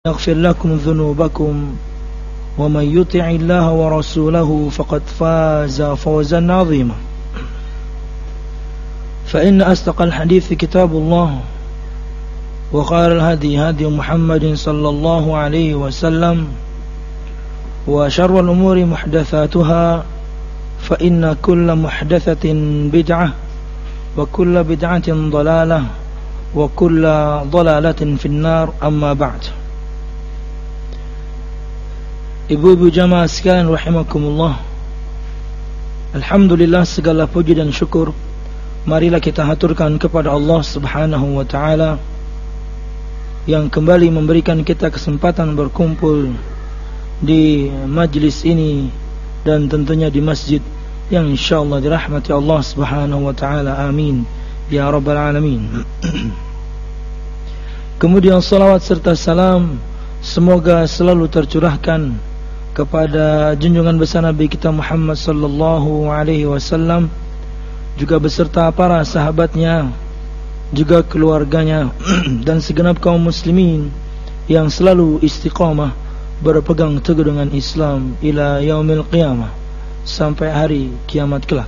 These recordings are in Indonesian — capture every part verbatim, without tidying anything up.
يغفر لكم ذنوبكم ومن يطع الله ورسوله فقد فاز فوزا عظيما. فإن أصدق الحديث كتاب الله وخير الهدي هدي محمد صلى الله عليه وسلم وشر الأمور محدثاتها فإن كل محدثة بدعة وكل بدعة ضلالة وكل ضلالة في النار. أما بعد. Ibu-ibu jamaah sekalian rahimakumullah, alhamdulillah, segala puji dan syukur marilah kita haturkan kepada Allah subhanahu wa ta'ala yang kembali memberikan kita kesempatan berkumpul di majlis ini dan tentunya di masjid yang insyaallah dirahmati Allah subhanahu wa ta'ala. Amin ya rabbal alamin. Kemudian salawat serta salam semoga selalu tercurahkan kepada junjungan besar Nabi kita Muhammad sallallahu alaihi wasallam, juga beserta para sahabatnya, juga keluarganya dan segenap kaum muslimin yang selalu istiqamah berpegang teguh dengan Islam ila yaumil qiyamah, sampai hari kiamat kelak.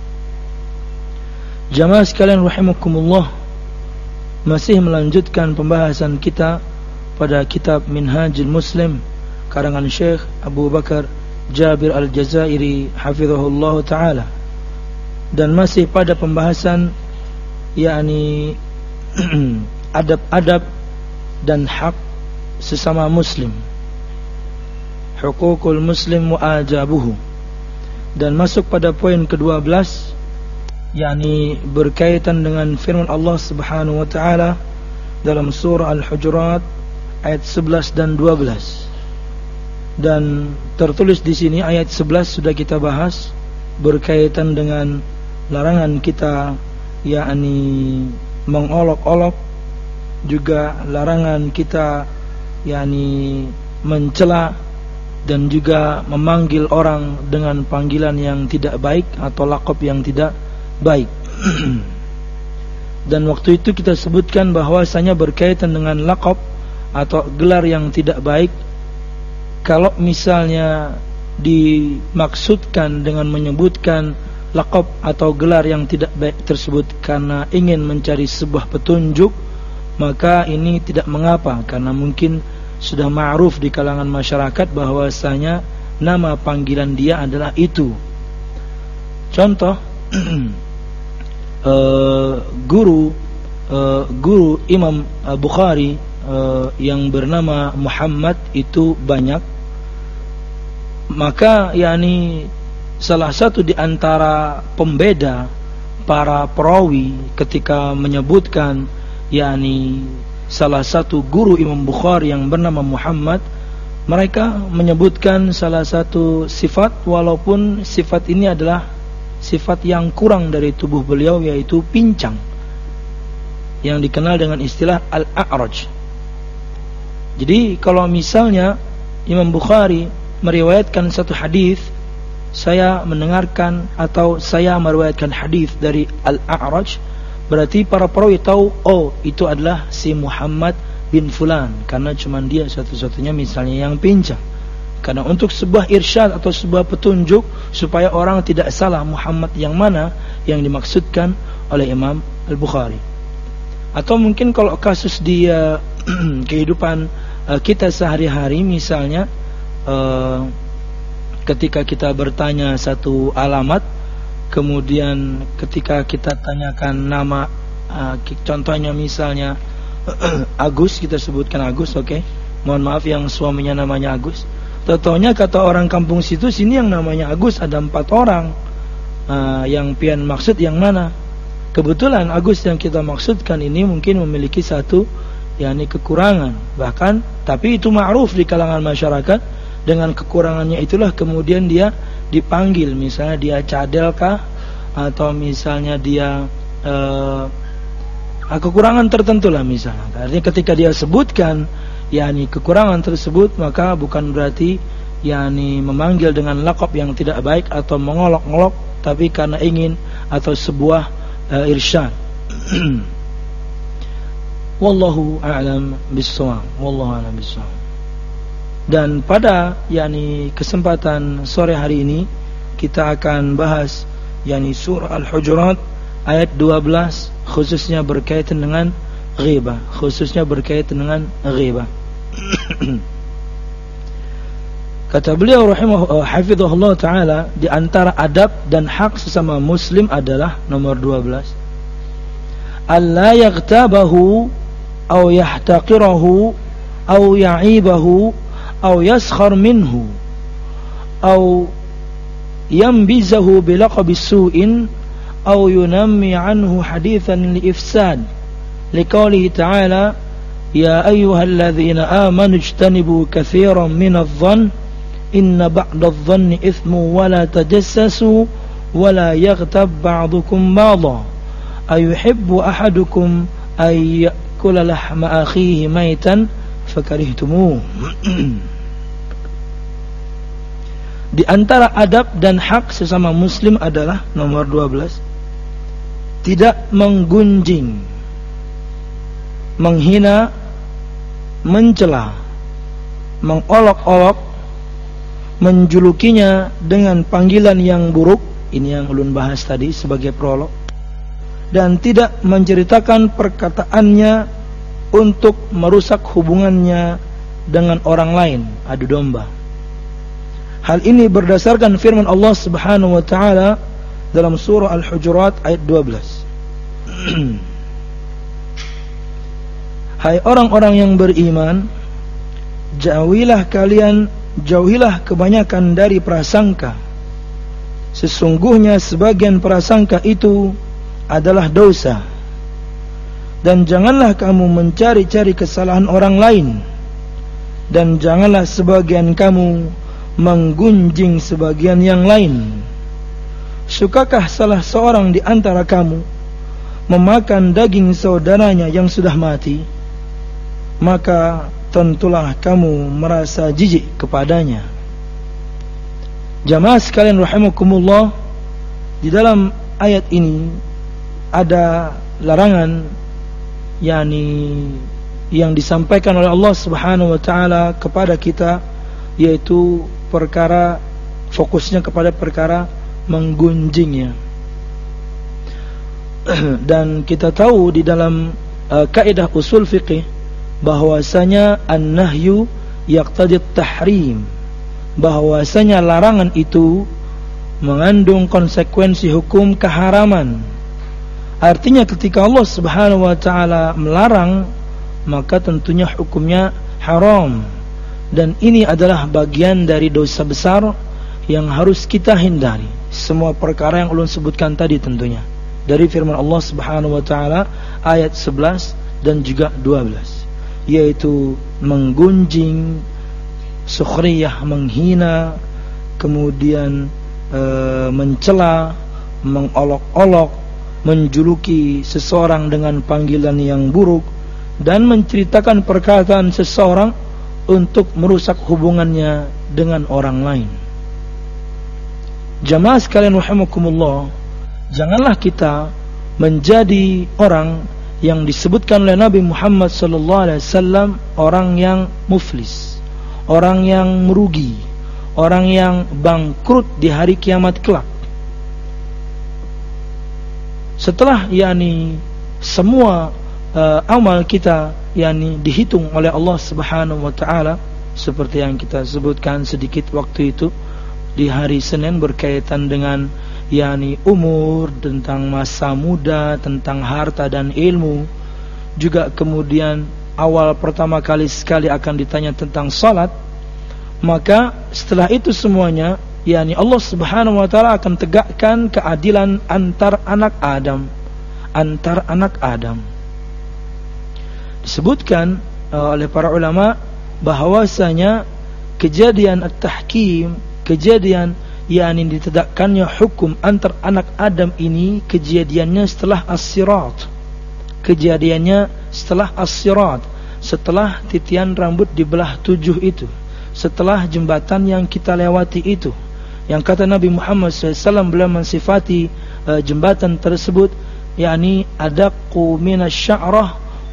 Jamaah sekalian rahimakumullah, masih melanjutkan pembahasan kita pada kitab Minhajul Muslim karangan Syekh Abu Bakar Jabir Al-Jazairi hafizahullah ta'ala, dan masih pada pembahasan yakni adab-adab dan hak sesama muslim, hukukul muslim wa ajabuhu, dan masuk pada poin kedua belas yakni berkaitan dengan firman Allah subhanahu wa ta'ala dalam surah Al-Hujurat ayat sebelas dan dua belas. Dan tertulis di sini ayat sebelas sudah kita bahas berkaitan dengan larangan kita yakni mengolok-olok, juga larangan kita yakni mencela dan juga memanggil orang dengan panggilan yang tidak baik atau laqab yang tidak baik. Dan waktu itu kita sebutkan bahwasanya berkaitan dengan laqab atau gelar yang tidak baik, kalau misalnya dimaksudkan dengan menyebutkan laqab atau gelar yang tidak baik tersebut karena ingin mencari sebuah petunjuk, maka ini tidak mengapa, karena mungkin sudah ma'ruf di kalangan masyarakat bahwasanya nama panggilan dia adalah itu. Contoh uh, guru uh, guru Imam Bukhari uh, yang bernama Muhammad itu banyak. Maka yakni salah satu di antara pembeda para perawi ketika menyebutkan yakni salah satu guru Imam Bukhari yang bernama Muhammad, mereka menyebutkan salah satu sifat, walaupun sifat ini adalah sifat yang kurang dari tubuh beliau, yaitu pincang, yang dikenal dengan istilah al-a'raj. Jadi kalau misalnya Imam Bukhari meriwayatkan satu hadis, saya mendengarkan atau saya meriwayatkan hadis dari Al-A'raj, berarti para perawi tahu, oh itu adalah si Muhammad bin Fulan, karena cuma dia satu-satunya misalnya yang pincang. Karena untuk sebuah irsyad atau sebuah petunjuk supaya orang tidak salah Muhammad yang mana yang dimaksudkan oleh Imam Al-Bukhari. Atau mungkin kalau kasus di uh, kehidupan uh, kita sehari-hari, misalnya Uh, ketika kita bertanya satu alamat, kemudian ketika kita tanyakan nama, uh, contohnya misalnya Agus, kita sebutkan Agus, oke, okay? Mohon maaf yang suaminya namanya Agus. Tentunya kata orang kampung situ, sini yang namanya Agus ada empat orang, uh, yang pian maksud yang mana? Kebetulan Agus yang kita maksudkan ini mungkin memiliki satu yakni kekurangan, bahkan tapi itu ma'ruf di kalangan masyarakat. Dengan kekurangannya itulah kemudian dia dipanggil, misalnya dia cadel kah, atau misalnya dia uh, kekurangan tertentu lah misalnya. Artinya ketika dia sebutkan yakni kekurangan tersebut, maka bukan berarti yakni memanggil dengan laqab yang tidak baik atau mengolok-olok, tapi karena ingin atau sebuah uh, irsyad. Wallahu a'lam bissawab. Wallahu a'lam bissawab. Dan pada yakni kesempatan sore hari ini kita akan bahas yakni surah Al-Hujurat ayat dua belas, khususnya berkaitan dengan ghibah, khususnya berkaitan dengan ghibah. Kata beliau rahimahullah hafizahullah taala, di antara adab dan hak sesama muslim adalah nomor dua belas, alla yaghtabahu aw yahtaqirahu aw ya'ibahu aw yaskhar minhu aw yanbizahu bilaqab su'in aw yunammi anhu hadithan liifsad, liqaulihi ta'ala ya ayyuhalladzina amanu ijtanibu katsiran minadh-dhann inna ba'dadh-dhanni ithmu wa la tajassasu wa la yaghtab ba'dukum ba'dha ayuhibbu ahadukum ay ya'kula lahma akhihi maitan fakarihtumuh. Di antara adab dan hak sesama muslim adalah nomor dua belas, tidak menggunjing, menghina, mencela, mengolok-olok, menjulukinya dengan panggilan yang buruk. Ini yang ulun bahas tadi sebagai prolog. Dan tidak menceritakan perkataannya untuk merusak hubungannya dengan orang lain, adu domba. Hal ini berdasarkan firman Allah Subhanahu wa taala dalam surah Al-Hujurat ayat dua belas. Hai orang-orang yang beriman, jauhilah kalian, jauhilah kebanyakan dari prasangka. Sesungguhnya sebagian prasangka itu adalah dosa. Dan janganlah kamu mencari-cari kesalahan orang lain, dan janganlah sebagian kamu menggunjing sebagian yang lain. Sukakah salah seorang di antara kamu memakan daging saudaranya yang sudah mati? Maka tentulah kamu merasa jijik kepadanya. Jamaah sekalian rahimakumullah, di dalam ayat ini ada larangan yakni yang disampaikan oleh Allah Subhanahu wa taala kepada kita, yaitu perkara fokusnya kepada perkara menggunjingnya. Dan kita tahu di dalam uh, kaidah usul fiqih bahwasanya an-nahyu yaqtadi at-tahrim, bahwasanya larangan itu mengandung konsekuensi hukum keharaman. Artinya ketika Allah Subhanahu wa taala melarang, maka tentunya hukumnya haram. Dan ini adalah bagian dari dosa besar yang harus kita hindari. Semua perkara yang ulun sebutkan tadi tentunya dari firman Allah Subhanahu wa taala ayat sebelas dan juga dua belas, yaitu menggunjing, sukhriyah, menghina, kemudian e, mencela, mengolok-olok, menjuluki seseorang dengan panggilan yang buruk, dan menceritakan perkataan seseorang untuk merusak hubungannya dengan orang lain. Jamaah sekalian rahimakumullah, janganlah kita menjadi orang yang disebutkan oleh Nabi Muhammad sallallahu alaihi wasallam orang yang muflis, orang yang merugi, orang yang bangkrut di hari kiamat kelak. Setelah yakni semua uh, amal kita yakni dihitung oleh Allah Subhanahu wa taala, seperti yang kita sebutkan sedikit waktu itu di hari Senin berkaitan dengan yakni umur, tentang masa muda, tentang harta dan ilmu, juga kemudian awal pertama kali sekali akan ditanya tentang salat. Maka setelah itu semuanya yakni Allah Subhanahu wa taala akan tegakkan keadilan antar anak Adam, antar anak Adam. Disebutkan uh, oleh para ulama bahwasanya kejadian at-tahkim, kejadian yakni ditegakkannya hukum antar anak Adam ini, kejadiannya setelah as-sirat. Kejadiannya setelah as-sirat, setelah titian rambut dibelah tujuh itu, setelah jembatan yang kita lewati itu, yang kata Nabi Muhammad sallallahu alaihi wasallam beliau mensifati uh, jembatan tersebut yakni adaqqu minasya'rah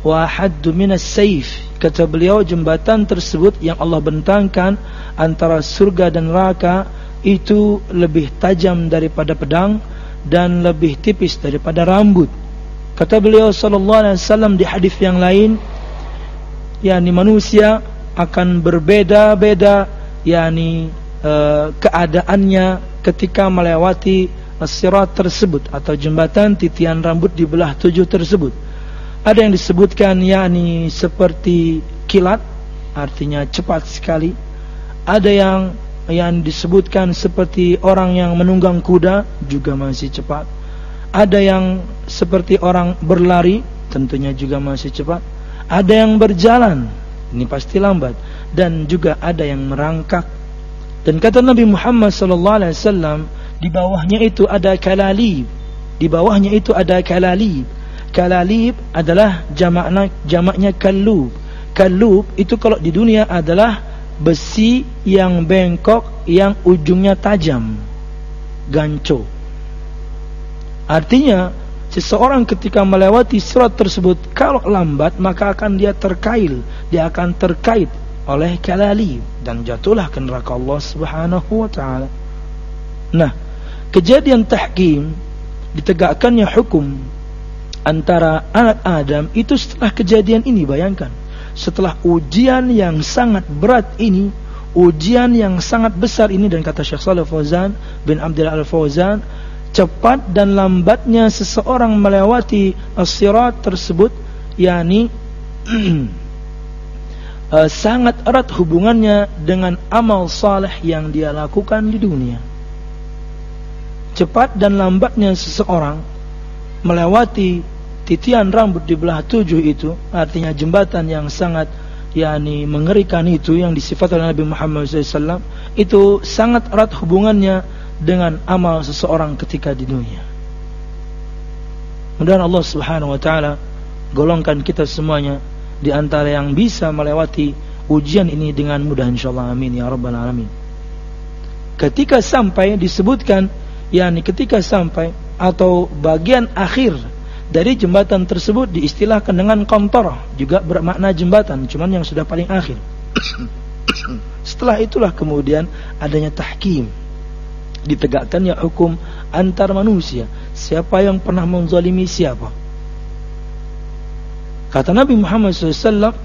wa haddu minas saif. Kata beliau, jembatan tersebut yang Allah bentangkan antara surga dan neraka itu lebih tajam daripada pedang dan lebih tipis daripada rambut. Kata beliau sallallahu alaihi wasallam di hadis yang lain, yakni manusia akan berbeda-beda yakni uh, keadaannya ketika melewati as-sirat tersebut atau jembatan titian rambut di belah tujuh tersebut. Ada yang disebutkan yakni seperti kilat, artinya cepat sekali. Ada yang yang disebutkan seperti orang yang menunggang kuda, juga masih cepat. Ada yang seperti orang berlari, tentunya juga masih cepat. Ada yang berjalan, ini pasti lambat. Dan juga ada yang merangkak. Dan kata Nabi Muhammad sallallahu alaihi wasallam, di bawahnya itu ada kalalib. Di bawahnya itu ada kalalib. Kalalib adalah jamaknya jamaknya kallub. Kallub itu kalau di dunia adalah besi yang bengkok yang ujungnya tajam, ganco. Artinya seseorang ketika melewati sirat tersebut, kalau lambat maka akan dia terkail, dia akan terkait oleh kalalib dan jatuhlah ke neraka Allah Subhanahu wa taala. Nah, kejadian tahkim, ditegakkannya hukum antara anak Adam itu setelah kejadian ini. Bayangkan, setelah ujian yang sangat berat ini, ujian yang sangat besar ini, dan kata Syekh Shalih Fauzan bin Abdullah Al-Fauzan, cepat dan lambatnya seseorang melewati as-sirat tersebut yakni uh, sangat erat hubungannya dengan amal saleh yang dia lakukan di dunia. Cepat dan lambatnya seseorang melewati titian rambut di belah tujuh itu, artinya jembatan yang sangat yakni mengerikan itu yang disifat oleh Nabi Muhammad shallallahu alaihi wasallam, itu sangat erat hubungannya dengan amal seseorang ketika di dunia. Mudah-mudahan Allah Subhanahu wa taala golongkan kita semuanya di antara yang bisa melewati ujian ini dengan mudah insyaallah, amin ya rabbal alamin. Ketika sampai disebutkan, yakni ketika sampai atau bagian akhir dari jembatan tersebut diistilahkan dengan qantarah, juga bermakna jembatan, cuman yang sudah paling akhir. Setelah itulah kemudian adanya tahkim, ditegakkannya hukum antar manusia. Siapa yang pernah menzalimi siapa? Kata Nabi Muhammad shallallahu alaihi wasallam,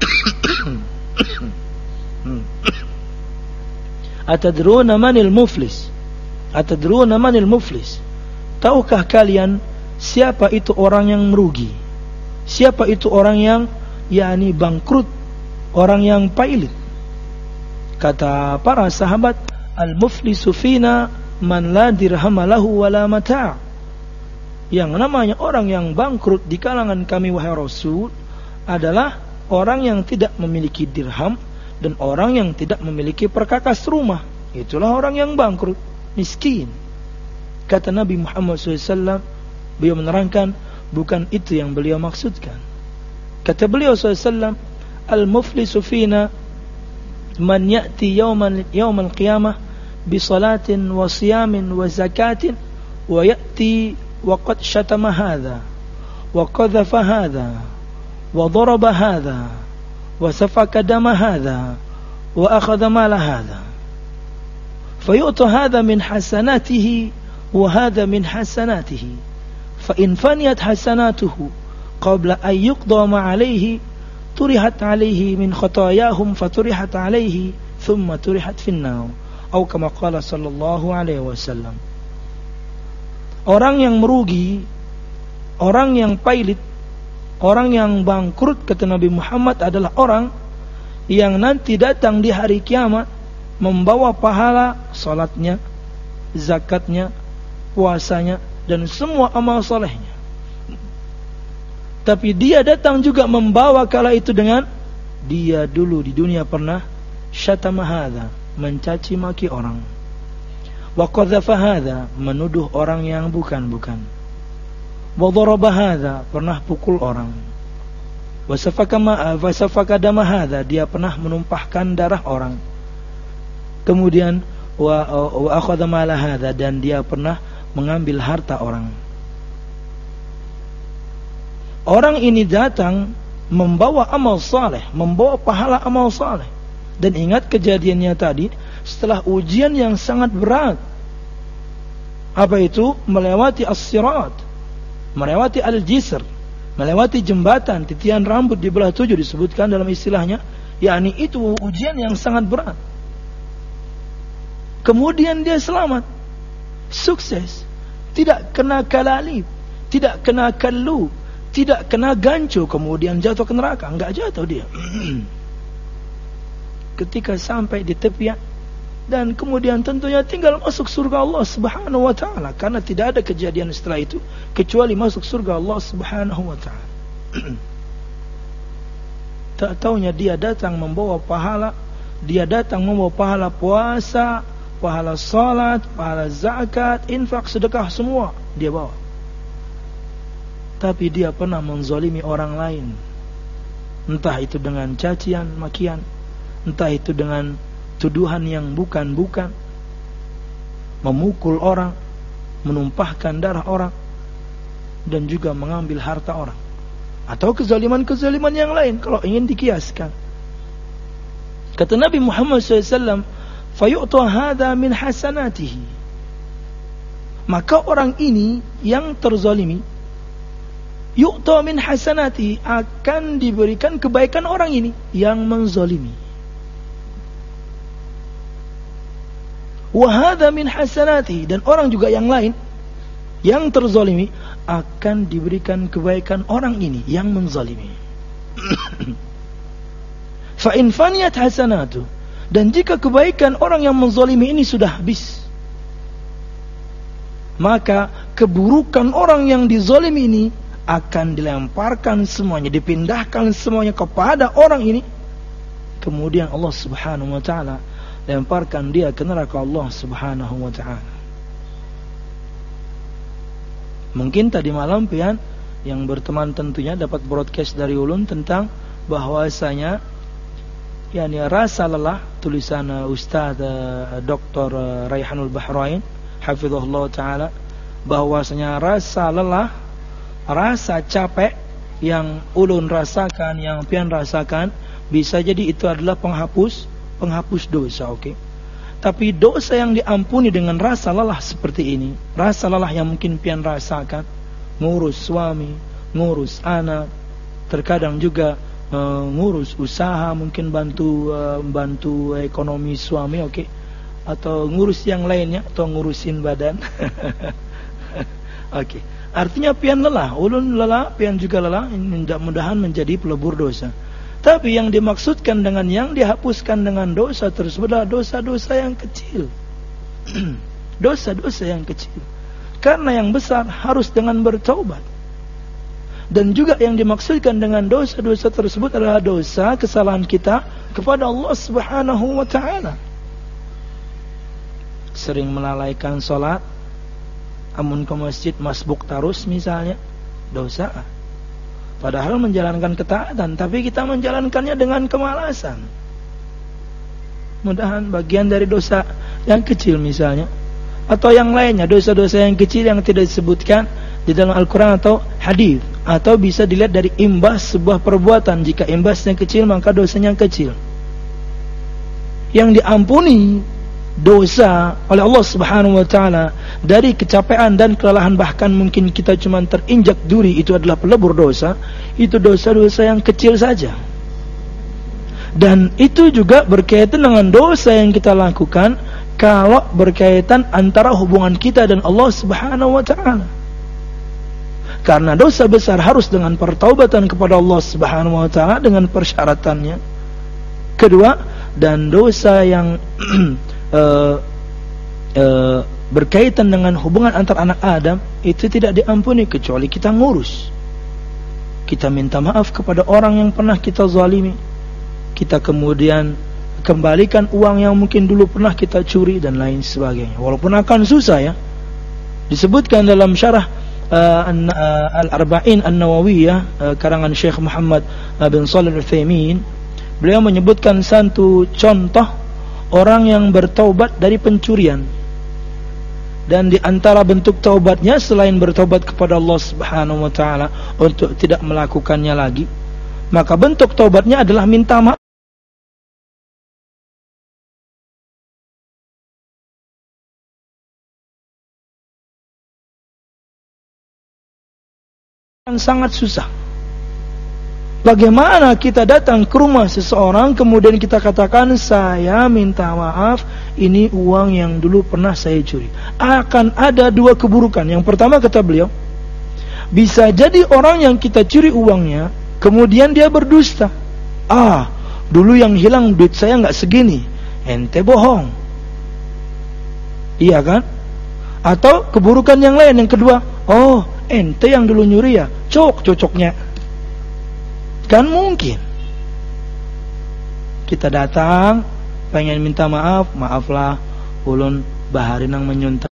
Atadruna manil muflis? Atadruna manil muflis? Tahukah kalian siapa itu orang yang merugi? Siapa itu orang yang yakni bangkrut, orang yang pailit? Kata para sahabat, al-muflisu fina man la dirham lahu wala mata'. Yang namanya orang yang bangkrut di kalangan kami wahai Rasul adalah orang yang tidak memiliki dirham dan orang yang tidak memiliki perkakas rumah. Itulah orang yang bangkrut, miskin. Kata Nabi Muhammad shallallahu alaihi wasallam, beliau menerangkan bukan itu yang beliau maksudkan. Kata beliau shallallahu alaihi wasallam, al-muflisu fina man ya'ti yawman yawmal qiyamah bi salatin wa siyamin wa zakatin wa ya'ti wa qad shatama hadha wa qadhafa hadha wa daraba hadha wa safaka dama hadha wa akhadha mala hadha fayu'ta hadha min hasanatihi wa hadha min hasanatihi fa in faniyat hasanatuhu qabla an yuqda ma alayhi turihat alaihi min khatayahum faturihat alaihi thumma turihat finnar, atau kama qala sallallahu alaihi wasallam. Orang yang merugi, orang yang pailit, orang yang bangkrut, kata Nabi Muhammad, adalah orang yang nanti datang di hari kiamat membawa pahala salatnya, zakatnya, puasanya, dan semua amal solehnya. Tapi dia datang juga membawa kala itu dengan dia dulu di dunia pernah syatama hadza, mencaci maki orang, wa qadhafa hadza, menuduh orang yang bukan-bukan, wa daraba hadza, pernah pukul orang, wa safaka ma wa safaka dama hadza, dia pernah menumpahkan darah orang, kemudian wa wa akhadha mala hadza, dan dia pernah mengambil harta orang. Orang ini datang membawa amal saleh, membawa pahala amal saleh. Dan ingat kejadiannya tadi setelah ujian yang sangat berat. Apa itu? Melewati as-sirat, melewati al-jisr, melewati jembatan titian rambut di belah tujuh disebutkan dalam istilahnya, yakni itu ujian yang sangat berat. Kemudian dia selamat, sukses, tidak kena kalalib, tidak kena kallu, tidak kena gancu, kemudian jatuh ke neraka. Enggak jatuh dia. Ketika sampai di tepian, dan kemudian tentunya tinggal masuk surga Allah Subhanahu wa ta'ala, karena tidak ada kejadian setelah itu kecuali masuk surga Allah Subhanahu wa ta'ala. Tak taunya dia datang membawa pahala, dia datang membawa pahala puasa, pahala salat, pahala zakat, infak, sedekah, semua dia bawa. Tapi dia pernah menzalimi orang lain, entah itu dengan cacian, makian, entah itu dengan tuduhan yang bukan-bukan, memukul orang, menumpahkan darah orang, dan juga mengambil harta orang, atau kezaliman-kezaliman yang lain kalau ingin dikiaskan. Kata Nabi Muhammad shallallahu alaihi wasallam, fayu'ta hadha min hasanatihi, maka orang ini yang terzalimi, yu'ta min hasanatihi, akan diberikan kebaikan orang ini yang menzalimi. Wa hadha min hasanatihi, dan orang juga yang lain yang terzalimi akan diberikan kebaikan orang ini yang menzalimi. Fa in faniyat hasanatu, dan jika kebaikan orang yang menzalimi ini sudah habis, maka keburukan orang yang dizalimi ini akan dilemparkan semuanya, dipindahkan semuanya kepada orang ini. Kemudian Allah Subhanahu wa ta'ala lemparkan dia ke neraka Allah Subhanahu wa ta'ala. Mungkin tadi malam pian yang berteman tentunya dapat broadcast dari ulun tentang bahwasanya yakni rasa lelah, tulisan uh, Ustaz uh, Doktor uh, Raihanul Bahrain hafizahullah taala, bahwasanya rasa lelah, rasa capek yang ulun rasakan, yang pian rasakan, bisa jadi itu adalah penghapus penghapus dosa, oke. Okay? Tapi dosa yang diampuni dengan rasa lelah seperti ini, rasa lelah yang mungkin pian rasakan, ngurus suami, ngurus anak, terkadang juga uh, ngurus usaha, mungkin bantu uh, bantu ekonomi suami, oke, okay? Atau ngurus yang lainnya, atau ngurusin badan, oke. Okay. Artinya pian lelah, ulun lelah, pian juga lelah, mudah-mudahan menjadi pelebur dosa. Tapi yang dimaksudkan dengan yang dihapuskan dengan dosa tersebut adalah dosa-dosa yang kecil. Dosa-dosa yang kecil. Karena yang besar harus dengan bertaubat. Dan juga yang dimaksudkan dengan dosa-dosa tersebut adalah dosa kesalahan kita kepada Allah Subhanahu wa ta'ala. Sering melalaikan solat, amun ke masjid masbuk tarus misalnya, dosa. Padahal menjalankan ketaatan, tapi kita menjalankannya dengan kemalasan. Mudahan bagian dari dosa yang kecil misalnya, atau yang lainnya, dosa-dosa yang kecil yang tidak disebutkan di dalam Al-Quran atau hadis, atau bisa dilihat dari imbas sebuah perbuatan. Jika imbasnya kecil, maka dosanya kecil. Yang diampuni dosa oleh Allah Subhanahu wa ta'ala dari kecapean dan kelelahan, bahkan mungkin kita cuma terinjak duri, itu adalah pelebur dosa. Itu dosa-dosa yang kecil saja. Dan itu juga berkaitan dengan dosa yang kita lakukan kalau berkaitan antara hubungan kita dan Allah Subhanahu wa ta'ala. Karena dosa besar harus dengan pertaubatan kepada Allah Subhanahu wa ta'ala dengan persyaratannya. Kedua, dan dosa yang Uh, uh, berkaitan dengan hubungan antar anak Adam, itu tidak diampuni kecuali kita ngurus, kita minta maaf kepada orang yang pernah kita zalimi, kita kemudian kembalikan uang yang mungkin dulu pernah kita curi dan lain sebagainya. Walaupun akan susah ya. Disebutkan dalam syarah uh, uh, Al-Arba'in An-Nawawiyah uh, karangan Syekh Muhammad uh, bin Shalih Al-Utsaimin, beliau menyebutkan satu contoh orang yang bertaubat dari pencurian, dan di antara bentuk taubatnya selain bertaubat kepada Allah Subhanahu wa ta'ala untuk tidak melakukannya lagi, maka bentuk taubatnya adalah minta maaf. Sangat susah. Bagaimana kita datang ke rumah seseorang kemudian kita katakan, saya minta maaf, ini uang yang dulu pernah saya curi. Akan ada dua keburukan. Yang pertama, kata beliau, bisa jadi orang yang kita curi uangnya kemudian dia berdusta. Ah, dulu yang hilang duit saya nggak segini. Ente bohong. Iya kan? Atau keburukan yang lain, yang kedua, oh ente yang dulu nyuri ya, cok cocoknya. Kan mungkin kita datang pengen minta maaf, maaflah ulun baharinang menyuntak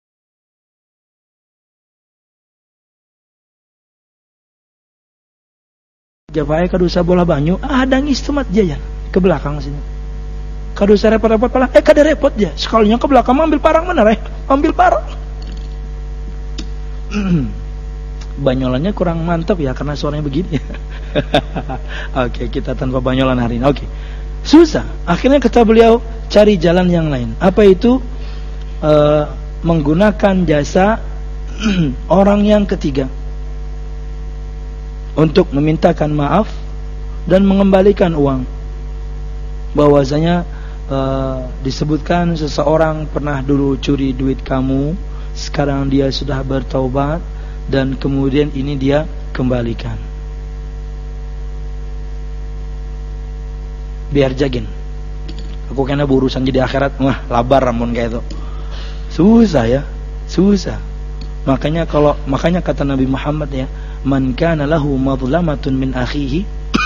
Javai kadusa bola banyu, ada ngistumat jayan ke belakang sini. Kadusa repot-repot pala, eh kada repot ya, sekalinya ke belakang ambil parang mana eh, ambil parang. Banyolannya kurang mantap ya karena suaranya begini. Oke, kita tanpa banyolan hari ini. Oke, susah. Akhirnya kata beliau cari jalan yang lain. Apa itu? E, menggunakan jasa orang yang ketiga untuk memintakan maaf dan mengembalikan uang. Bahwasanya e, disebutkan seseorang pernah dulu curi duit kamu, sekarang dia sudah bertaubat dan kemudian ini dia kembalikan. Biar jagin. Aku kena berurusan jadi akhirat, wah labar ramun kayak itu. Susah ya, susah. Makanya kalau makanya kata Nabi Muhammad ya, man kana lahu madlamatun min akhihi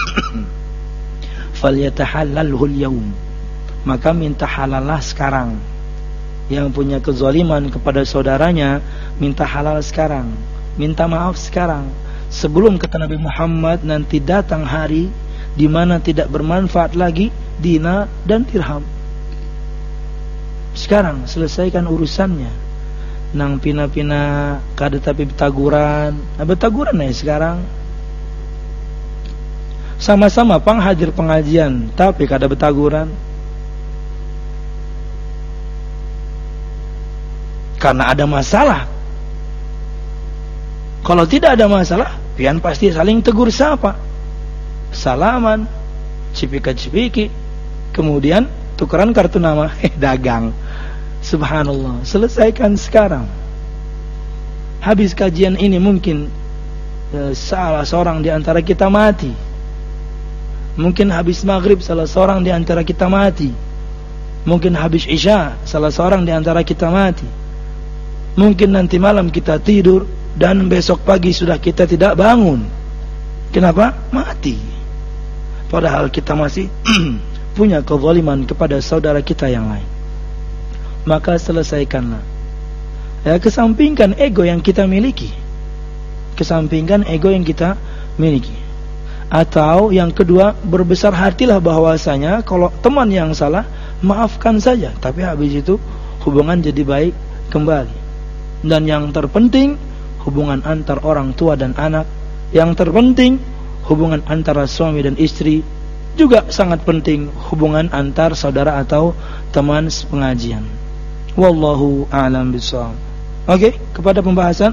falyatahallalhu al-yawm. Maka minta halalah sekarang. Yang punya kezaliman kepada saudaranya, minta halal sekarang. Minta maaf sekarang. Sebelum kata Nabi Muhammad nanti datang hari di mana tidak bermanfaat lagi dinar dan dirham. Sekarang selesaikan urusannya. Nang pina-pina kada tapi betaguran. Nah, betaguran ya sekarang. Sama-sama pang hadir pengajian tapi kada betaguran. Karena ada masalah. Kalau tidak ada masalah, pian pasti saling tegur sapa. Salaman, cipika-cipiki, kemudian tukeran kartu nama, eh dagang. Subhanallah, selesaikan sekarang. Habis kajian ini mungkin eh, salah seorang di antara kita mati. Mungkin habis maghrib salah seorang di antara kita mati. Mungkin habis isya salah seorang di antara kita mati. Mungkin nanti malam kita tidur dan besok pagi sudah kita tidak bangun. Kenapa? Mati. Padahal kita masih punya kezaliman kepada saudara kita yang lain. Maka selesaikanlah. Ya, kesampingkan ego yang kita miliki. Kesampingkan ego yang kita miliki. Atau yang kedua, berbesar hatilah bahwasanya kalau teman yang salah, maafkan saja. Tapi habis itu hubungan jadi baik kembali. Dan yang terpenting, hubungan antar orang tua dan anak. Yang terpenting, hubungan antara suami dan istri. Juga sangat penting, hubungan antar saudara atau teman pengajian. Wallahu a'lam bishawab. Oke, kepada pembahasan.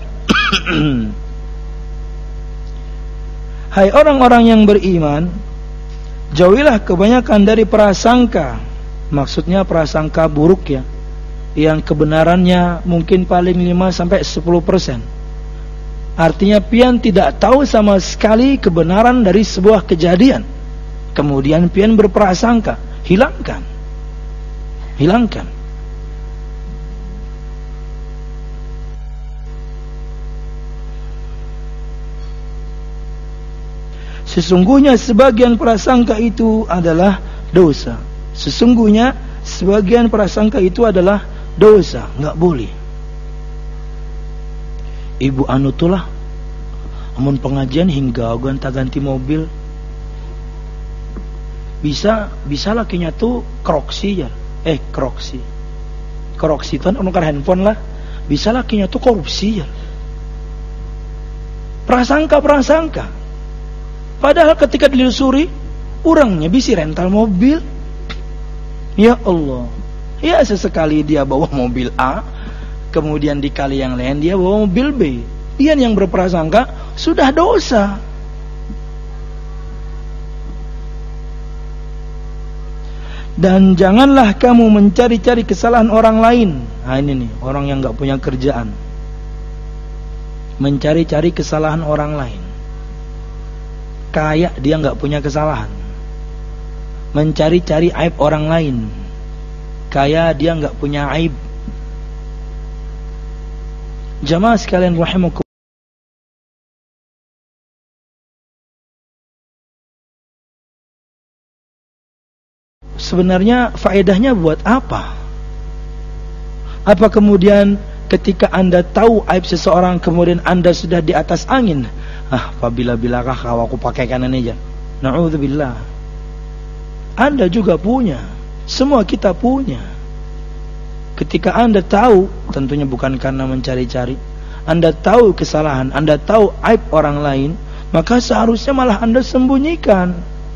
Hai orang-orang yang beriman, jauhilah kebanyakan dari prasangka. Maksudnya prasangka buruk ya, yang kebenarannya mungkin paling lima sampai sepuluh persen. Artinya pian tidak tahu sama sekali kebenaran dari sebuah kejadian. Kemudian pian berprasangka. Hilangkan. Hilangkan. Sesungguhnya sebagian prasangka itu adalah dosa. Sesungguhnya sebagian prasangka itu adalah dosa. Enggak boleh. Ibu anu tulah amun pengajian hingga gonta-ganti mobil. Bisa bisa lakinya tuh kroksi ya. Eh kroksi. Kroksi itu kan nukar handphone lah. Bisa lakinya tuh korupsi ya. Prasangka-prasangka. Padahal ketika dilusuri, orangnya bisa rental mobil. Ya Allah. Ya sesekali dia bawa mobil A, kemudian di kali yang lain dia bawa mobil B. Dia yang berprasangka sudah dosa. Dan janganlah kamu mencari-cari kesalahan orang lain. Nah ini nih, orang yang gak punya kerjaan, mencari-cari kesalahan orang lain. Kayak dia gak punya kesalahan. Mencari-cari aib orang lain, kayak dia gak punya aib. Jamaah sekalian rahimakumullah, sebenarnya faedahnya buat apa? Apa kemudian ketika Anda tahu aib seseorang, kemudian Anda sudah di atas angin? Ah, apabila-bilakah kalau aku pakaikan ini aja. Na'udzubillah. Anda juga punya. Semua kita punya. Ketika Anda tahu, tentunya bukan karena mencari-cari, Anda tahu kesalahan, Anda tahu aib orang lain, maka seharusnya malah Anda sembunyikan.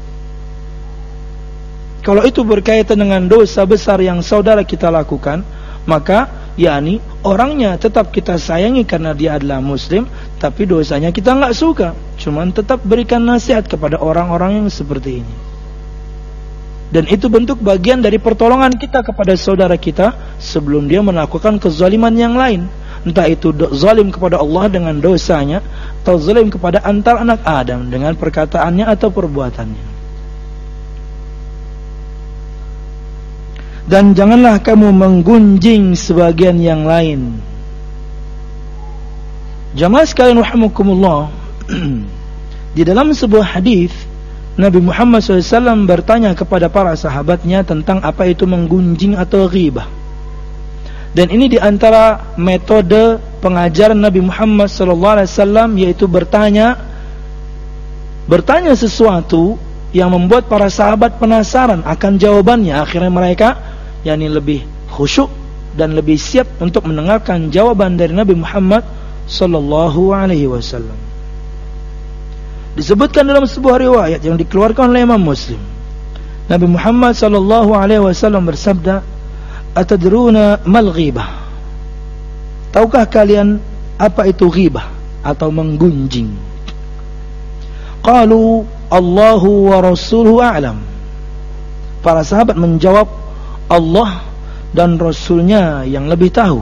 Kalau itu berkaitan dengan dosa besar yang saudara kita lakukan, maka yakni orangnya tetap kita sayangi karena dia adalah muslim, tapi dosanya kita nggak suka. Cuman tetap berikan nasihat kepada orang-orang yang seperti ini. Dan itu bentuk bagian dari pertolongan kita kepada saudara kita sebelum dia melakukan kezaliman yang lain. Entah itu zalim kepada Allah dengan dosanya, atau zalim kepada antar anak Adam dengan perkataannya atau perbuatannya. Dan janganlah kamu menggunjing sebagian yang lain. Jamaah sekalian rahimakumullah, di dalam sebuah hadis Nabi Muhammad shallallahu alaihi wasallam bertanya kepada para sahabatnya tentang apa itu menggunjing atau ghibah. Dan ini diantara metode pengajaran Nabi Muhammad shallallahu alaihi wasallam, yaitu bertanya bertanya sesuatu yang membuat para sahabat penasaran akan jawabannya. Akhirnya mereka yakni lebih khusyuk dan lebih siap untuk mendengarkan jawaban dari Nabi Muhammad sallallahu alaihi wasallam. Disebutkan dalam sebuah riwayat yang dikeluarkan oleh Imam Muslim, Nabi Muhammad sallallahu alaihi wasallam bersabda, "Atadruna mal ghibah?" Tahukah kalian apa itu ghibah atau menggunjing? Qalu, "Allahu wa rasuluhu a'lam." Para sahabat menjawab, Allah dan Rasulnya yang lebih tahu.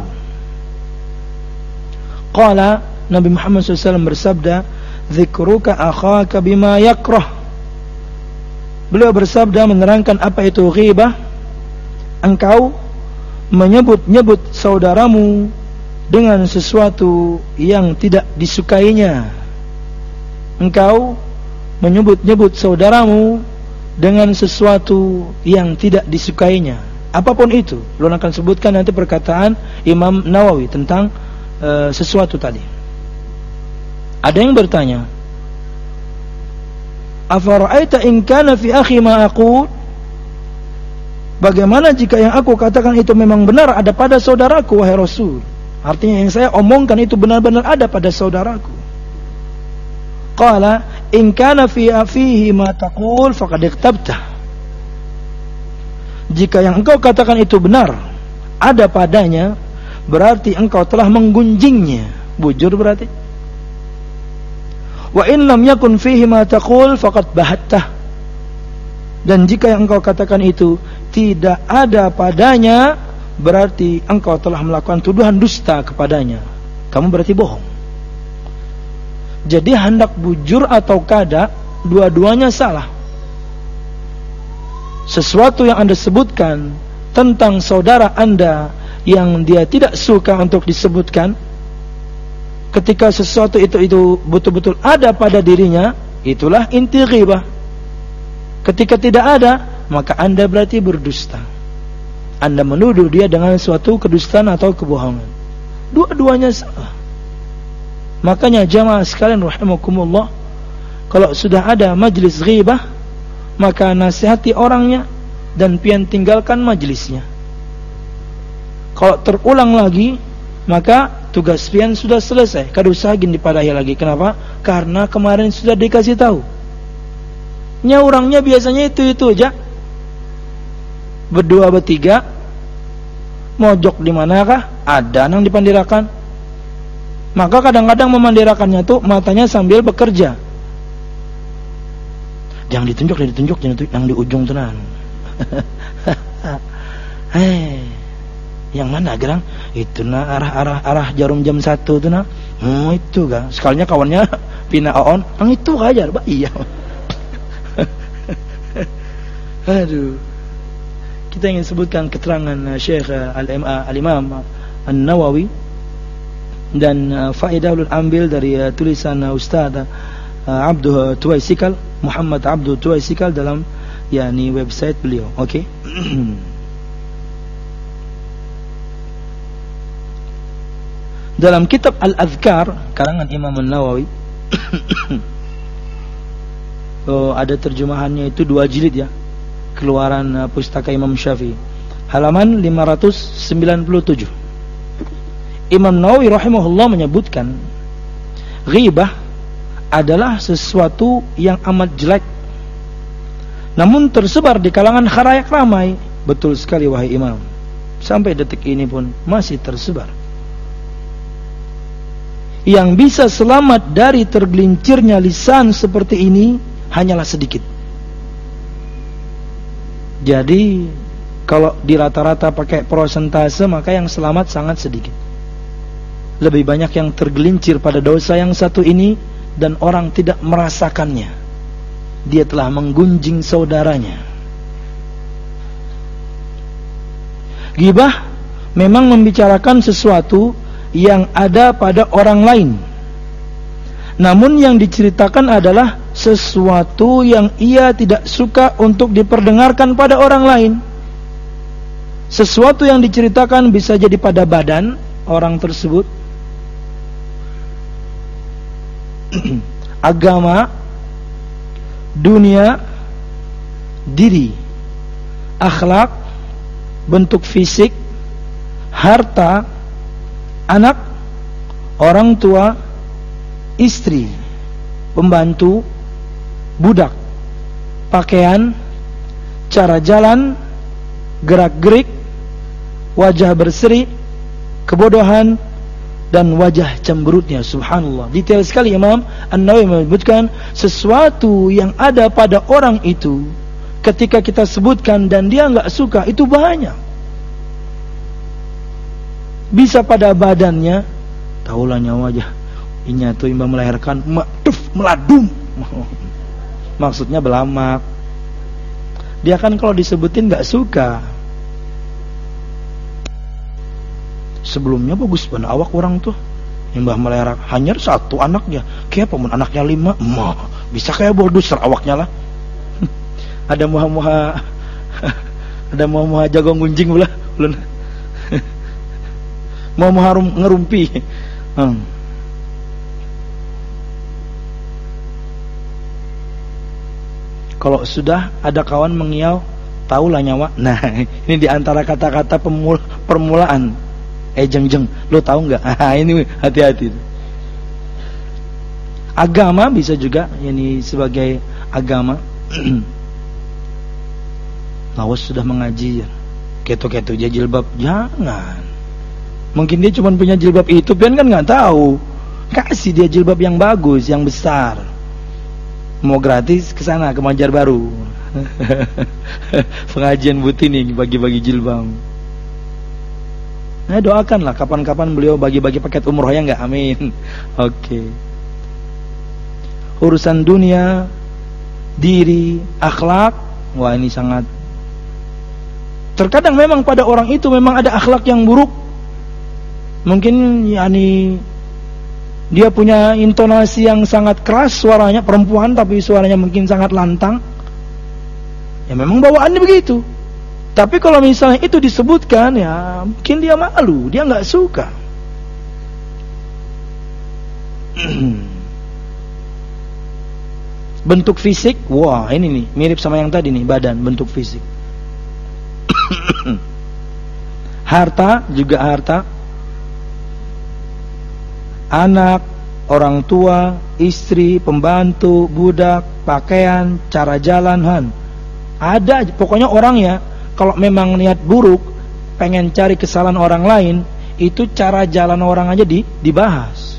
Qala, Nabi Muhammad shallallahu alaihi wasallam bersabda, "Dzikruka akhaka bima yakrah." Beliau bersabda menerangkan apa itu ghibah. Engkau menyebut-nyebut saudaramu dengan sesuatu yang tidak disukainya. Engkau menyebut-nyebut saudaramu dengan sesuatu yang tidak disukainya. Apapun itu, lu akan sebutkan nanti perkataan Imam Nawawi tentang uh, sesuatu tadi. Ada yang bertanya, "Afara'aita in kana fi akhi ma aqul?" Bagaimana jika yang aku katakan itu memang benar ada pada saudaraku, wahai Rasul? Artinya yang saya omongkan itu benar-benar ada pada saudaraku. Qala, "In kana fi afihi ma taqul faqad iktabta." Jika yang engkau katakan itu benar ada padanya, berarti engkau telah menggunjingnya. Bujur berarti. Wa in lam yakun fihi ma taqul faqad bahattah. Dan jika yang engkau katakan itu tidak ada padanya, berarti engkau telah melakukan tuduhan dusta kepadanya. Kamu berarti bohong. Jadi hendak bujur atau kada, dua-duanya salah. Sesuatu yang Anda sebutkan tentang saudara Anda yang dia tidak suka untuk disebutkan, ketika sesuatu itu itu betul-betul ada pada dirinya, itulah inti ghibah. Ketika tidak ada, maka Anda berarti berdusta. Anda menuduh dia dengan suatu kedustaan atau kebohongan. Dua-duanya salah. Makanya jamaah sekalian rahimakumullah, kalau sudah ada majlis ghibah, maka nasihati orangnya dan pian tinggalkan majlisnya. Kalau terulang lagi, maka tugas pian sudah selesai. Kada usah gini dipadahi lagi. Kenapa? Karena kemarin sudah dikasih tahu. nya orangnya biasanya itu-itu aja. Berdua bertiga, mojok di manakah? Ada yang dipandirakan. Maka kadang-kadang memandirakannya tuh matanya sambil bekerja. Yang ditunjuk, yang ditunjuk, yang di ujung tenan. Hei, yang mana gerang? Itu nah arah-arah arah jarum jam satu tuh nah. Hmm, itu kan. Sekalinya kawannya pina on, yang itu aja, Pak. Iya. Aduh. Kita ingin sebutkan keterangan Syekh Al-Imam An-Nawawi dan faedah ulun ambil dari tulisan Ustaz Abdul Tuwaisikal, Muhammad Abdul Tuwaisikal dalam yakni website beliau. Oke. Okay? Dalam kitab Al-Adhkar karangan Imam An-Nawawi oh, ada terjemahannya itu dua jilid ya. Keluaran uh, pustaka Imam Syafi'i. Halaman lima ratus sembilan puluh tujuh. Imam Nawawi rahimahullah menyebutkan ghibah adalah sesuatu yang amat jelek, namun tersebar di kalangan khalayak ramai. Betul sekali wahai Imam. Sampai detik ini pun masih tersebar. Yang bisa selamat dari tergelincirnya lisan seperti ini hanyalah sedikit. Jadi kalau di rata-rata pakai prosentase, maka yang selamat sangat sedikit. Lebih banyak yang tergelincir pada dosa yang satu ini dan orang tidak merasakannya. Dia telah menggunjing saudaranya. Ghibah memang membicarakan sesuatu yang ada pada orang lain. Namun yang diceritakan adalah sesuatu yang ia tidak suka untuk diperdengarkan pada orang lain. Sesuatu yang diceritakan bisa jadi pada badan orang tersebut, agama, dunia, diri, akhlak, bentuk fisik, harta, anak, orang tua, istri, pembantu, budak, pakaian, cara jalan, gerak-gerik, wajah berseri, kebodohan, dan wajah cemberutnya. Subhanallah. Detail sekali Imam An-Nawawi menyebutkan sesuatu yang ada pada orang itu ketika kita sebutkan dan dia enggak suka, itu banyak. Bisa pada badannya, taulahnya wajah inya tuh imam melahirkan maktuf meladum. Maksudnya belamak. Dia kan kalau disebutin enggak suka. Sebelumnya bagus benar awak orang tuh. Mbah melerak hanya satu anaknya. Kayak pemun anaknya lima, mah bisa kayak borduser awaknya lah. Ada muha-muha ada muha-muha jago gunjing ulah ulun. Mau harum ngerumpi. Hmm. Kalau sudah ada kawan mengiau, tahulah nyawa. Nah, ini diantara kata-kata pemul- permulaan. Eh jeng jeng, lo tahu nggak? Ah ini hati-hati. Agama bisa juga, ini sebagai agama. Lawas sudah mengaji, keto-keto aja jilbab, jangan. Mungkin dia cuma punya jilbab itu, pian kan nggak tahu. Kasih dia jilbab yang bagus, yang besar. Mau gratis ke sana ke Banjarbaru. Pengajian buti nih bagi-bagi jilbab. Nah, doakanlah kapan-kapan beliau bagi-bagi paket umroh ya enggak? Amin. Oke. Okay. Urusan dunia, diri, akhlak, wah ini sangat. Terkadang memang pada orang itu memang ada akhlak yang buruk. Mungkin yakni dia punya intonasi yang sangat keras suaranya, perempuan tapi suaranya mungkin sangat lantang. Ya memang bawaannya begitu. Tapi kalau misalnya itu disebutkan, ya mungkin dia malu, dia nggak suka. Bentuk fisik, wah ini nih mirip sama yang tadi nih, badan, bentuk fisik. Harta juga harta, anak, orang tua, istri, pembantu, budak, pakaian, cara jalan, han. Ada pokoknya orang ya, kalau memang niat buruk, pengen cari kesalahan orang lain, itu cara jalan orang aja di, dibahas.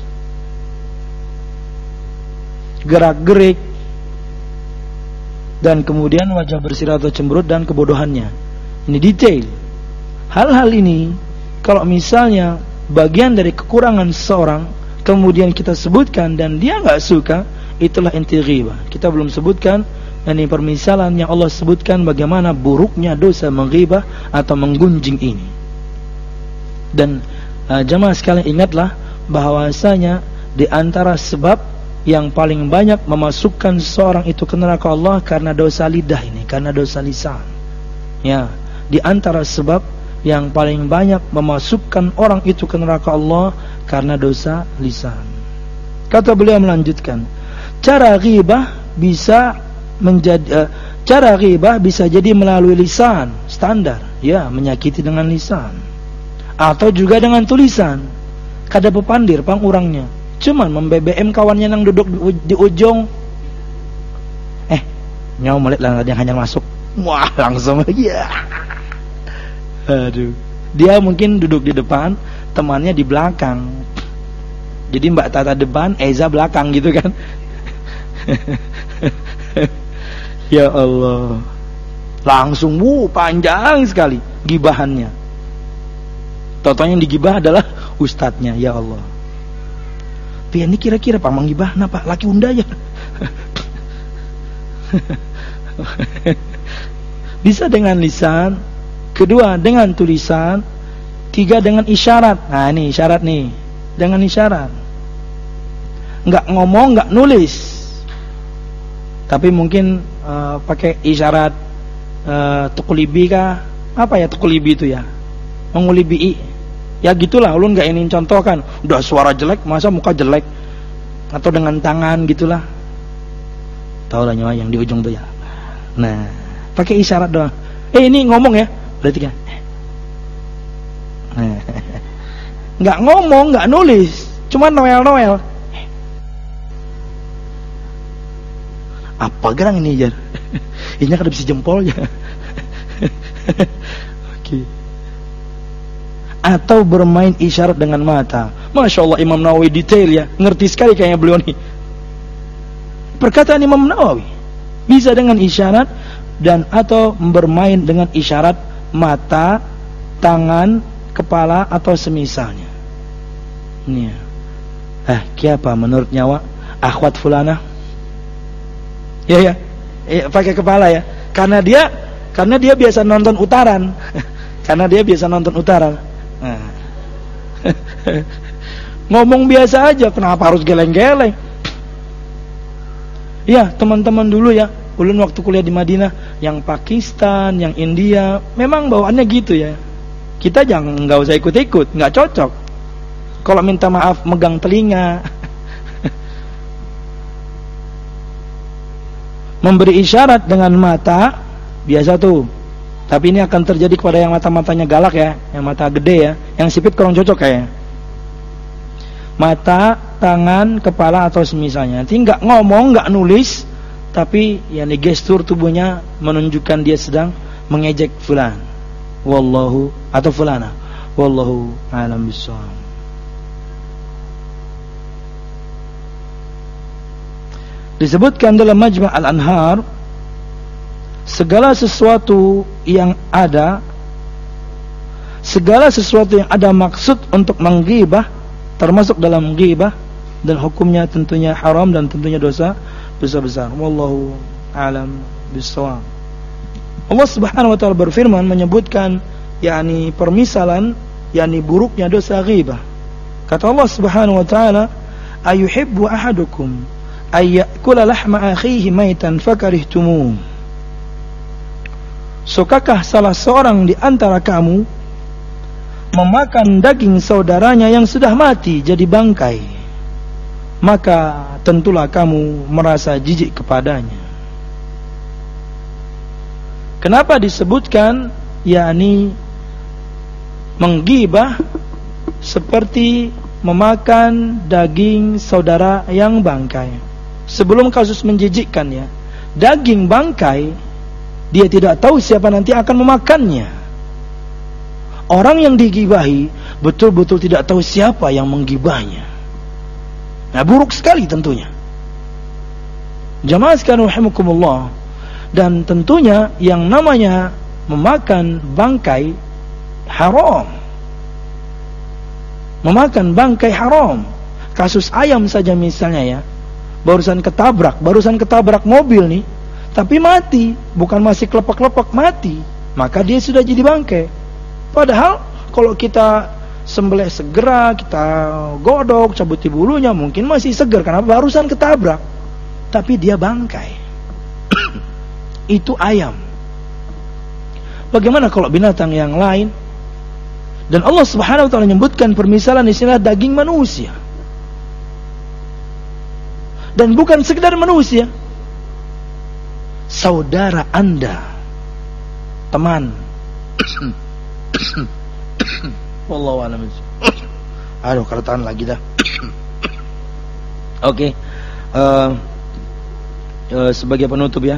Gerak-gerik, dan kemudian wajah bersih atau cemberut dan kebodohannya. Ini detail. Hal-hal ini, kalau misalnya bagian dari kekurangan seseorang, kemudian kita sebutkan dan dia nggak suka, itulah inti ghibah. Kita belum sebutkan, dan ini permisalan yang Allah sebutkan bagaimana buruknya dosa menghibah atau menggunjing ini. Dan uh, jemaah sekalian ingatlah bahwasanya di antara sebab yang paling banyak memasukkan seorang itu ke neraka Allah karena dosa lidah ini, karena dosa lisan. Ya, di antara sebab yang paling banyak memasukkan orang itu ke neraka Allah karena dosa lisan. Kata beliau melanjutkan, cara ghibah bisa menjadi uh, cara ghibah bisa jadi melalui lisan standar, ya, menyakiti dengan lisan, atau juga dengan tulisan. Kada pepandir pangurangnya, cuman membe-be em kawannya yang duduk di, di ujung, eh nyau melit lah yang hanya masuk, wah langsung ya. Aduh, dia mungkin duduk di depan, temannya di belakang. Jadi Mbak Tata depan, Eza belakang gitu kan. Ya Allah, langsung wuh panjang sekali gibahannya. Totonya yang digibah adalah ustadznya. Ya Allah, tapi ini kira-kira pak menggibah napa laki unda ya. Bisa dengan lisan, kedua dengan tulisan, tiga dengan isyarat. Nah ini isyarat nih, dengan isyarat. Nggak ngomong, nggak nulis, tapi mungkin uh, pakai isyarat uh, tukulibi kah? Apa ya tukulibi itu ya? Mengulibi, ya gitulah. Ulun nggak ingin contohkan. Udah suara jelek, masa muka jelek? Atau dengan tangan gitulah. Tahu lah nyawa yang di ujung tuh ya. Nah, pakai isyarat doang. Eh ini ngomong ya? Berarti kan? Nah, nggak ngomong, nggak nulis, cuma noel-noel. Apa gerang ini jar? Ini kada bisa jempol ya. Oke. Atau bermain isyarat dengan mata. Masya Allah, Imam Nawawi detail ya, ngerti sekali kayaknya beliau nih. Perkataan Imam Nawawi bisa dengan isyarat dan atau bermain dengan isyarat mata, tangan, kepala atau semisalnya. Ini. Eh, kiapa menurut nyawa? Akhwat fulana. Ya ya, eh, pakai kepala ya, karena dia karena dia biasa nonton utaran, karena dia biasa nonton utaran. Nah. Ngomong biasa aja, kenapa harus geleng-geleng? Ya teman-teman dulu ya, ulun waktu kuliah di Madinah, yang Pakistan, yang India, memang bawaannya gitu ya. Kita jangan nggak usah ikut-ikut, nggak cocok. Kalau minta maaf megang telinga. Memberi isyarat dengan mata biasa tuh, tapi ini akan terjadi kepada yang mata-matanya galak ya, yang mata gede ya, yang sipit kurang cocok kayaknya. Mata, tangan, kepala atau semisalnya. Nanti nggak ngomong, nggak nulis, tapi ya nih gestur tubuhnya menunjukkan dia sedang mengejek fulan, wallahu atau fulana, wallahu a'lam bishawab. Disebutkan dalam Majma' Al-Anhar, segala sesuatu yang ada, segala sesuatu yang ada maksud untuk menggibah termasuk dalam ghibah, dan hukumnya tentunya haram dan tentunya dosa dosa besar. Wallahu a'lam bishawab. Allah Subhanahu wa taala berfirman menyebutkan yakni permisalan yakni buruknya dosa ghibah. Kata Allah Subhanahu wa taala, ayuhibbu ahadukum ayyakula lahma akhihi maitan fakarihtumuh. Sukakah salah seorang di antara kamu memakan daging saudaranya yang sudah mati jadi bangkai, maka tentulah kamu merasa jijik kepadanya. Kenapa disebutkan yakni menggibah seperti memakan daging saudara yang bangkai? sebelum kasus menjijikkan ya, daging bangkai dia tidak tahu siapa nanti akan memakannya. Orang yang digibahi betul-betul tidak tahu siapa yang menggibahnya. Nah, buruk sekali tentunya. Jamaah sekalian rahimakumullah. Dan tentunya yang namanya memakan bangkai haram. Memakan bangkai haram. Kasus ayam saja misalnya ya, barusan ketabrak, barusan ketabrak mobil nih, tapi mati, bukan masih kelepak-kelepak, mati, maka dia sudah jadi bangkai. Padahal kalau kita sembelih segera, kita godok, cabuti bulunya, mungkin masih segar karena barusan ketabrak, tapi dia bangkai. Itu ayam. Bagaimana kalau binatang yang lain? Dan Allah Subhanahu wa taala menyebutkan permisalan di sini daging manusia. Dan bukan sekedar manusia, saudara Anda, teman. Wallahu a'lam. Aduh, kertaan lagi dah. Oke. Okay. Uh, uh, sebagai penutup ya.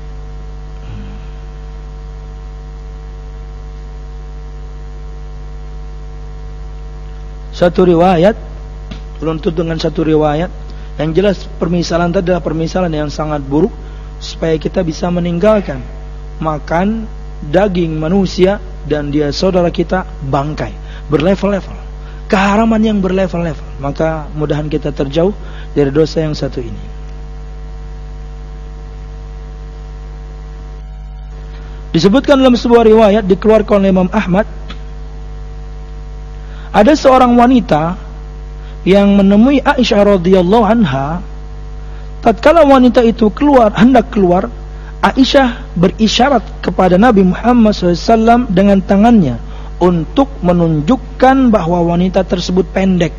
Satu riwayat, beruntut dengan satu riwayat. Yang jelas permisalan tadi adalah permisalan yang sangat buruk, supaya kita bisa meninggalkan makan daging manusia dan dia saudara kita bangkai, berlevel-level, keharaman yang berlevel-level. Maka mudahan kita terjauh dari dosa yang satu ini. Disebutkan dalam sebuah riwayat dikeluarkan oleh Imam Ahmad, ada seorang wanita yang menemui Aisyah radhiyallahu anha. Tatkala wanita itu keluar, hendak keluar, Aisyah berisyarat kepada Nabi Muhammad shallallahu alaihi wasallam dengan tangannya untuk menunjukkan bahwa wanita tersebut pendek.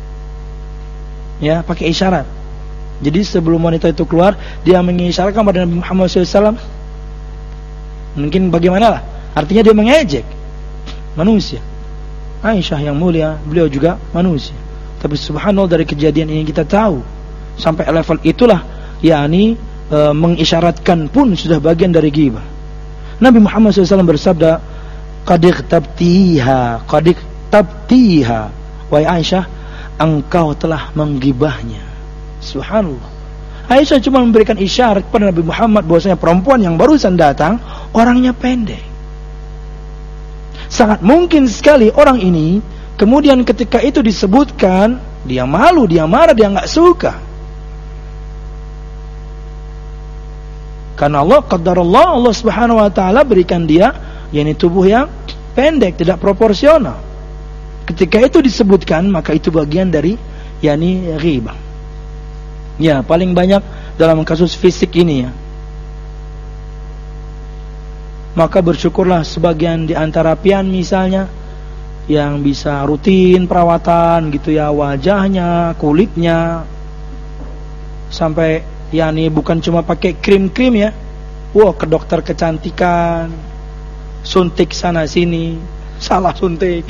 Ya, pakai isyarat. Jadi sebelum wanita itu keluar, dia mengisyaratkan kepada Nabi Muhammad shallallahu alaihi wasallam. Mungkin bagaimana lah? Artinya dia mengejek manusia. Aisyah yang mulia, beliau juga manusia. Tapi subhanallah, dari kejadian ini kita tahu sampai level itulah, yakni e, mengisyaratkan pun sudah bagian dari ghibah. Nabi Muhammad shallallahu alaihi wasallam bersabda, "Qad tabtiha, qad tabtiha." Wahai Aisyah, engkau telah menggibahnya. Subhanallah. Aisyah cuma memberikan isyarat kepada Nabi Muhammad bahwasanya perempuan yang barusan datang orangnya pendek. Sangat mungkin sekali orang ini kemudian ketika itu disebutkan, dia malu, dia marah, dia enggak suka. Karena Allah qadarullah, Allah Subhanahu wa taala berikan dia yakni tubuh yang pendek, tidak proporsional. Ketika itu disebutkan, maka itu bagian dari yakni ghibah. Ya, paling banyak dalam kasus fisik ini ya. Maka bersyukurlah sebagian di antara pian misalnya yang bisa rutin perawatan gitu ya, wajahnya, kulitnya, sampai yakni bukan cuma pakai krim-krim ya, wah ke dokter kecantikan, suntik sana sini, salah suntik.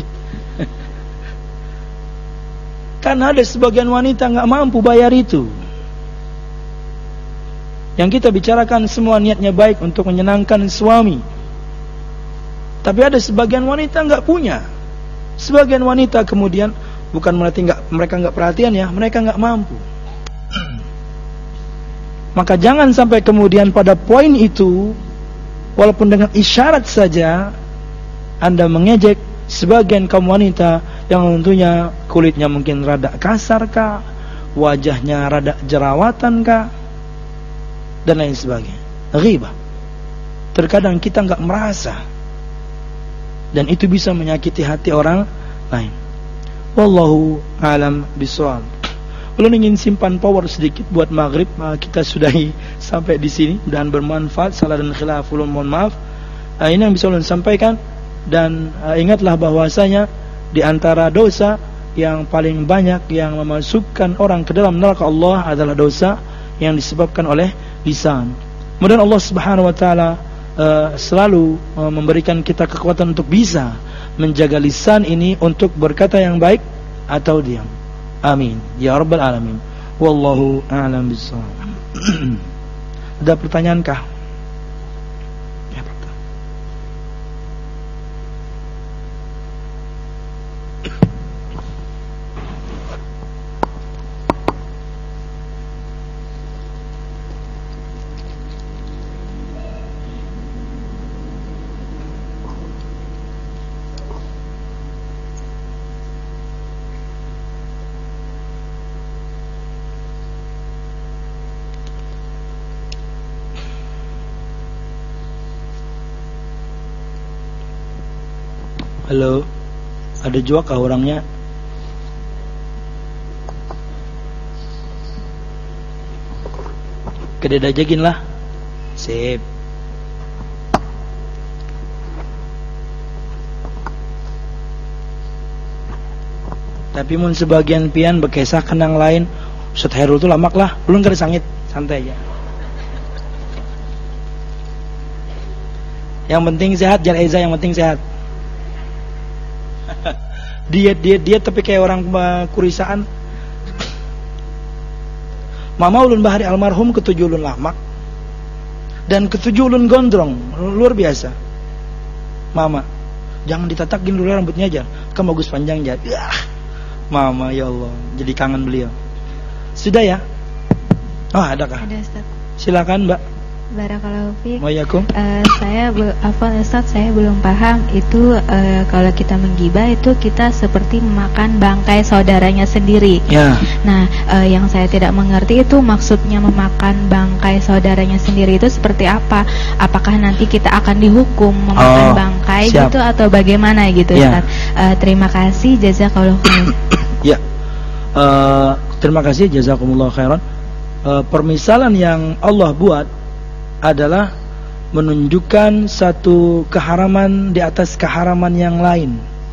Karena ada sebagian wanita nggak mampu bayar itu. Yang kita bicarakan semua niatnya baik untuk menyenangkan suami, tapi ada sebagian wanita nggak punya. Sebagian wanita kemudian bukan berarti nggak, mereka nggak perhatian ya, mereka nggak mampu. Maka jangan sampai kemudian pada poin itu, walaupun dengan isyarat saja, Anda mengejek sebagian kaum wanita yang tentunya kulitnya mungkin rada kasar kah, wajahnya rada jerawatan kah, dan lain sebagainya. Ghibah. Terkadang kita nggak merasa, dan itu bisa menyakiti hati orang lain. Wallahu alam bishawab. Kalau ingin simpan power sedikit buat maghrib, kita sudahi sampai di sini. Dan bermanfaat. Salah dan khilaf, ulun mohon maaf. Ini yang bisa ulun sampaikan. Dan ingatlah bahwasanya di antara dosa yang paling banyak yang memasukkan orang ke dalam neraka Allah adalah dosa yang disebabkan oleh lisan. Kemudian Allah Subhanahu wa taala Uh, selalu uh, memberikan kita kekuatan untuk bisa menjaga lisan ini untuk berkata yang baik atau diam. Amin ya rabbal alamin. Wallahu a'lam bishawab. Ada pertanyaan kah? Ya, halo, ada juga kah orangnya? Kededajagin lah. Sip. Tapi mun sebagian pian bekesah kenang lain, Ustaz Hairul tuh lamak lah, belum kada sangit, santai aja. Yang penting sehat, jar Eza, yang penting sehat. diet diet diet tapi kayak orang kurisaan. Mama ulun bahari almarhum ketujuh ulun lamak dan ketujuh ulun gondrong, luar biasa. Mama, jangan ditatakin dulu rambutnya aja, kan bagus panjang aja. Ya, Mama, ya Allah, jadi kangen beliau. Sudah ya? Oh, ada kah? Ada, Ustaz. Silakan, Mbak. Barakallahu fiik. Waalaikumsalam. Uh, saya afwan Ustaz, saya belum paham itu uh, kalau kita menggibah itu kita seperti memakan bangkai saudaranya sendiri. Ya. Nah, uh, yang saya tidak mengerti itu maksudnya memakan bangkai saudaranya sendiri itu seperti apa? Apakah nanti kita akan dihukum memakan oh, bangkai siap. gitu atau bagaimana gitu, ya. Ustaz? Uh, terima kasih, jazakallahu khairan. Ya. Uh, terima kasih, jazakumullah khairan. Uh, permisalan yang Allah buat adalah menunjukkan satu keharaman di atas keharaman yang lain,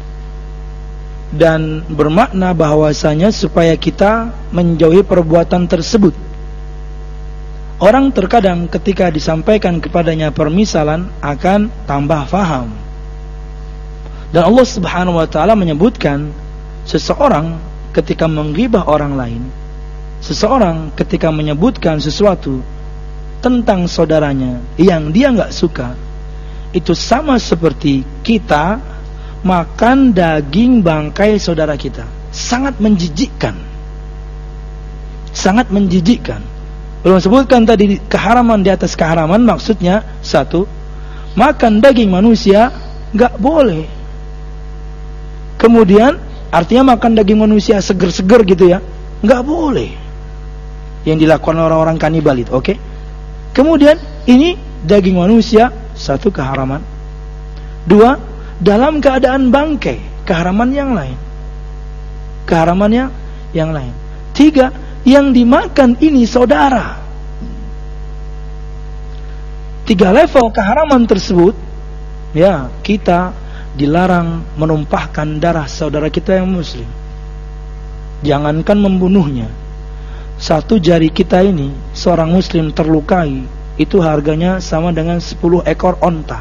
dan bermakna bahwasanya supaya kita menjauhi perbuatan tersebut. Orang terkadang ketika disampaikan kepadanya permisalan akan tambah faham, dan Allah Subhanahu wa taala menyebutkan seseorang ketika menggibah orang lain, seseorang ketika menyebutkan sesuatu tentang saudaranya yang dia nggak suka, itu sama seperti kita makan daging bangkai saudara kita. Sangat menjijikkan, sangat menjijikkan. Belum sebutkan tadi keharaman di atas keharaman, maksudnya satu, makan daging manusia nggak boleh. Kemudian artinya makan daging manusia seger-seger gitu ya, nggak boleh. Yang dilakukan orang-orang kanibal itu, oke? Okay? Kemudian ini daging manusia, satu keharaman. Dua, dalam keadaan bangkai, keharaman yang lain. Keharamannya yang lain. Tiga, yang dimakan ini saudara. Tiga level keharaman tersebut, ya, kita dilarang menumpahkan darah saudara kita yang muslim. Jangankan membunuhnya, satu jari kita ini seorang muslim terlukai, itu harganya sama dengan sepuluh ekor onta.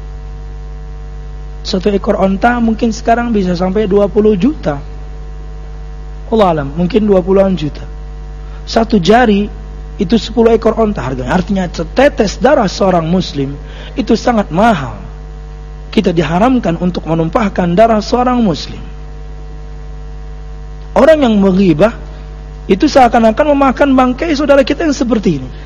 Satu ekor onta mungkin sekarang bisa sampai dua puluh juta. Allah alam, mungkin dua puluhan juta. Satu jari itu sepuluh ekor onta harganya. Artinya setetes darah seorang muslim itu sangat mahal. Kita diharamkan untuk menumpahkan darah seorang muslim. Orang yang menghibah itu seakan-akan memakan bangkai saudara kita yang seperti ini.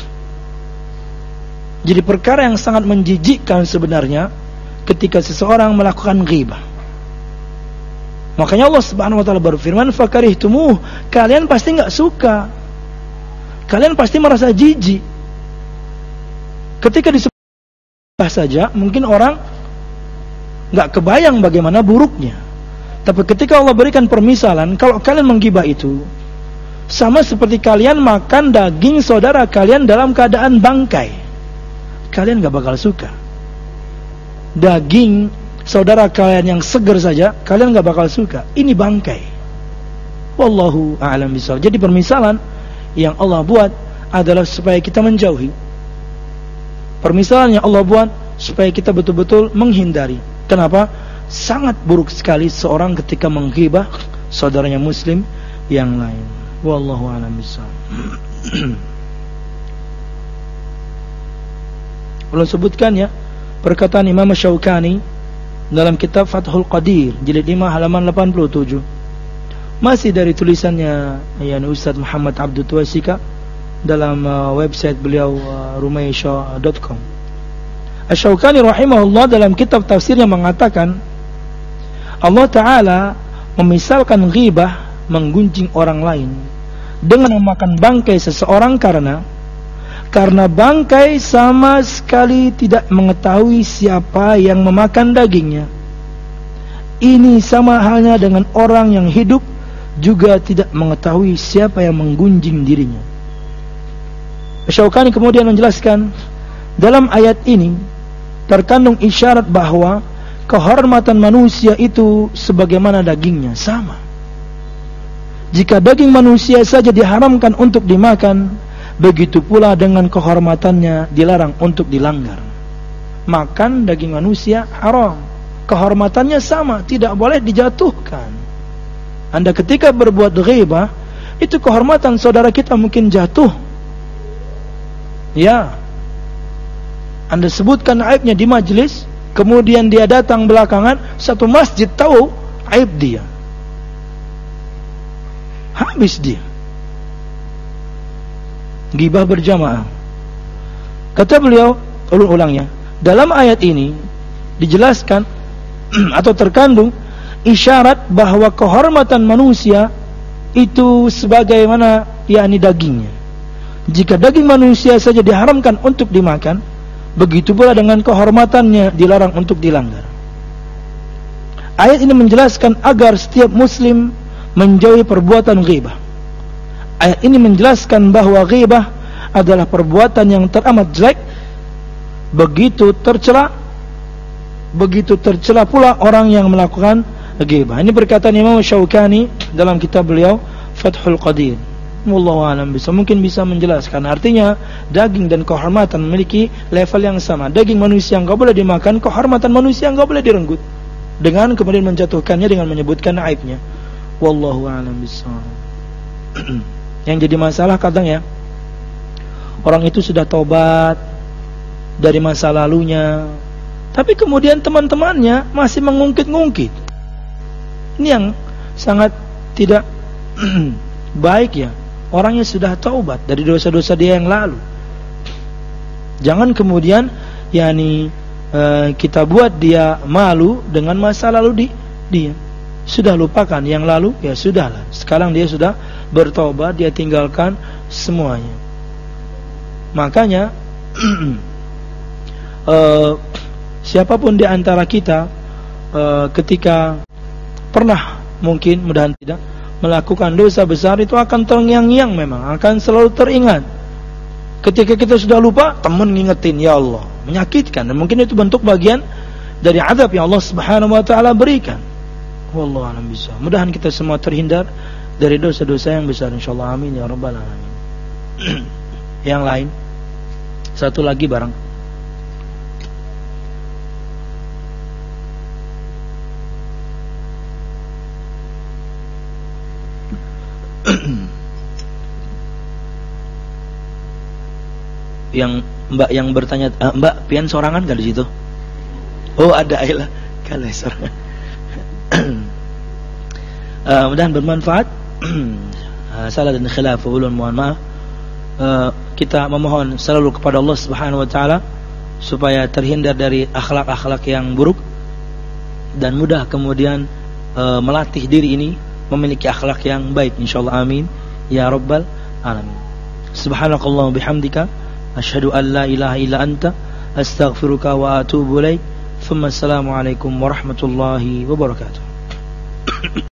Jadi perkara yang sangat menjijikkan sebenarnya ketika seseorang melakukan ghibah. Makanya Allah Subhanahu wa taala berfirman, "Fakarihtumuh", kalian pasti enggak suka. Kalian pasti merasa jijik. Ketika disebut saja mungkin orang enggak kebayang bagaimana buruknya. Tapi ketika Allah berikan permisalan, kalau kalian menggibah itu sama seperti kalian makan daging saudara kalian dalam keadaan bangkai, kalian gak bakal suka. Daging saudara kalian yang segar saja kalian gak bakal suka. Ini bangkai. Wallahu a'lam bishawab. Jadi permisalan yang Allah buat adalah supaya kita menjauhi. Permisalan yang Allah buat supaya kita betul-betul menghindari. Kenapa? Sangat buruk sekali seorang ketika menghibah saudaranya muslim yang lain. Wallahu a'lam bishawab. Ulun sebutkan ya perkataan Imam Syaukani dalam kitab Fathul Qadir jilid lima halaman delapan puluh tujuh. Masih dari tulisannya yakni Ustaz Muhammad Abdul Tuwaisika dalam uh, website beliau uh, rumaysha dot com. Asy-Syaukani rahimahullah dalam kitab tafsirnya mengatakan Allah Ta'ala memisalkan ghibah menggunjing orang lain dengan memakan bangkai seseorang karena karena bangkai sama sekali tidak mengetahui siapa yang memakan dagingnya. Ini sama halnya dengan orang yang hidup juga tidak mengetahui siapa yang menggunjing dirinya. Syaukani kemudian menjelaskan dalam ayat ini terkandung isyarat bahwa kehormatan manusia itu sebagaimana dagingnya sama. Jika daging manusia saja diharamkan untuk dimakan, begitu pula dengan kehormatannya dilarang untuk dilanggar. Makan daging manusia haram, kehormatannya sama, tidak boleh dijatuhkan. Anda ketika berbuat ghibah, itu kehormatan saudara kita mungkin jatuh. Ya, Anda sebutkan aibnya di majelis, kemudian dia datang belakangan, satu masjid tahu aib dia, habis dia. Ghibah berjamaah. Kata beliau, ulang-ulangnya, dalam ayat ini dijelaskan atau terkandung isyarat bahwa kehormatan manusia itu sebagaimana yakni dagingnya. Jika daging manusia saja diharamkan untuk dimakan, begitu pula dengan kehormatannya dilarang untuk dilanggar. Ayat ini menjelaskan agar setiap muslim menjauhi perbuatan ghibah. Ayat ini menjelaskan bahwa ghibah adalah perbuatan yang teramat jelek, begitu tercela, begitu tercela pula orang yang melakukan ghibah. Ini perkataan Imam Syaukani dalam kitab beliau Fathul Qadir. Wallahu a'lam bisa mungkin bisa menjelaskan. Artinya daging dan kehormatan memiliki level yang sama. Daging manusia enggak boleh dimakan, kehormatan manusia enggak boleh direnggut. Dengan kemudian menjatuhkannya dengan menyebutkan aibnya. Wallahu a'lam bishawab. Yang jadi masalah kadang ya, orang itu sudah taubat dari masa lalunya, tapi kemudian teman-temannya masih mengungkit-ngungkit. Ini yang sangat tidak baik ya. Orangnya sudah taubat dari dosa-dosa dia yang lalu. Jangan kemudian yakni e, kita buat dia malu dengan masa lalu di, dia. Sudah lupakan yang lalu, ya sudahlah. Sekarang dia sudah bertobat, dia tinggalkan semuanya. Makanya e, siapapun di antara kita e, ketika pernah mungkin mudahan tidak melakukan dosa besar, itu akan terngiang-ngiang, memang akan selalu teringat. Ketika kita sudah lupa, teman ngingetin, ya Allah, menyakitkan. Dan mungkin itu bentuk bagian dari azab yang Allah Subhanahu wa taala berikan. Wallahu a'lam bishawab. Mudahan kita semua terhindar dari dosa-dosa yang besar, insyaallah. Amin ya rabbal alamin. Yang lain, satu lagi barang. Yang Mbak yang bertanya, ah, Mbak pian sorangan gak di situ? Oh ada, ayolah kalian sorangan. uh, mudahan bermanfaat. uh, salah dan khilaf ulun mohon maaf. Uh, kita memohon selalu kepada Allah Subhanahu wa taala supaya terhindar dari akhlak-akhlak yang buruk dan mudah kemudian uh, melatih diri ini memiliki akhlak yang baik, insyaallah. Amin ya rabbal alamin. Subhanakallah bihamdika asyhadu an la ilaha illa anta astaghfiruka wa atubu ilaik. Assalamualaikum warahmatullahi wabarakatuh.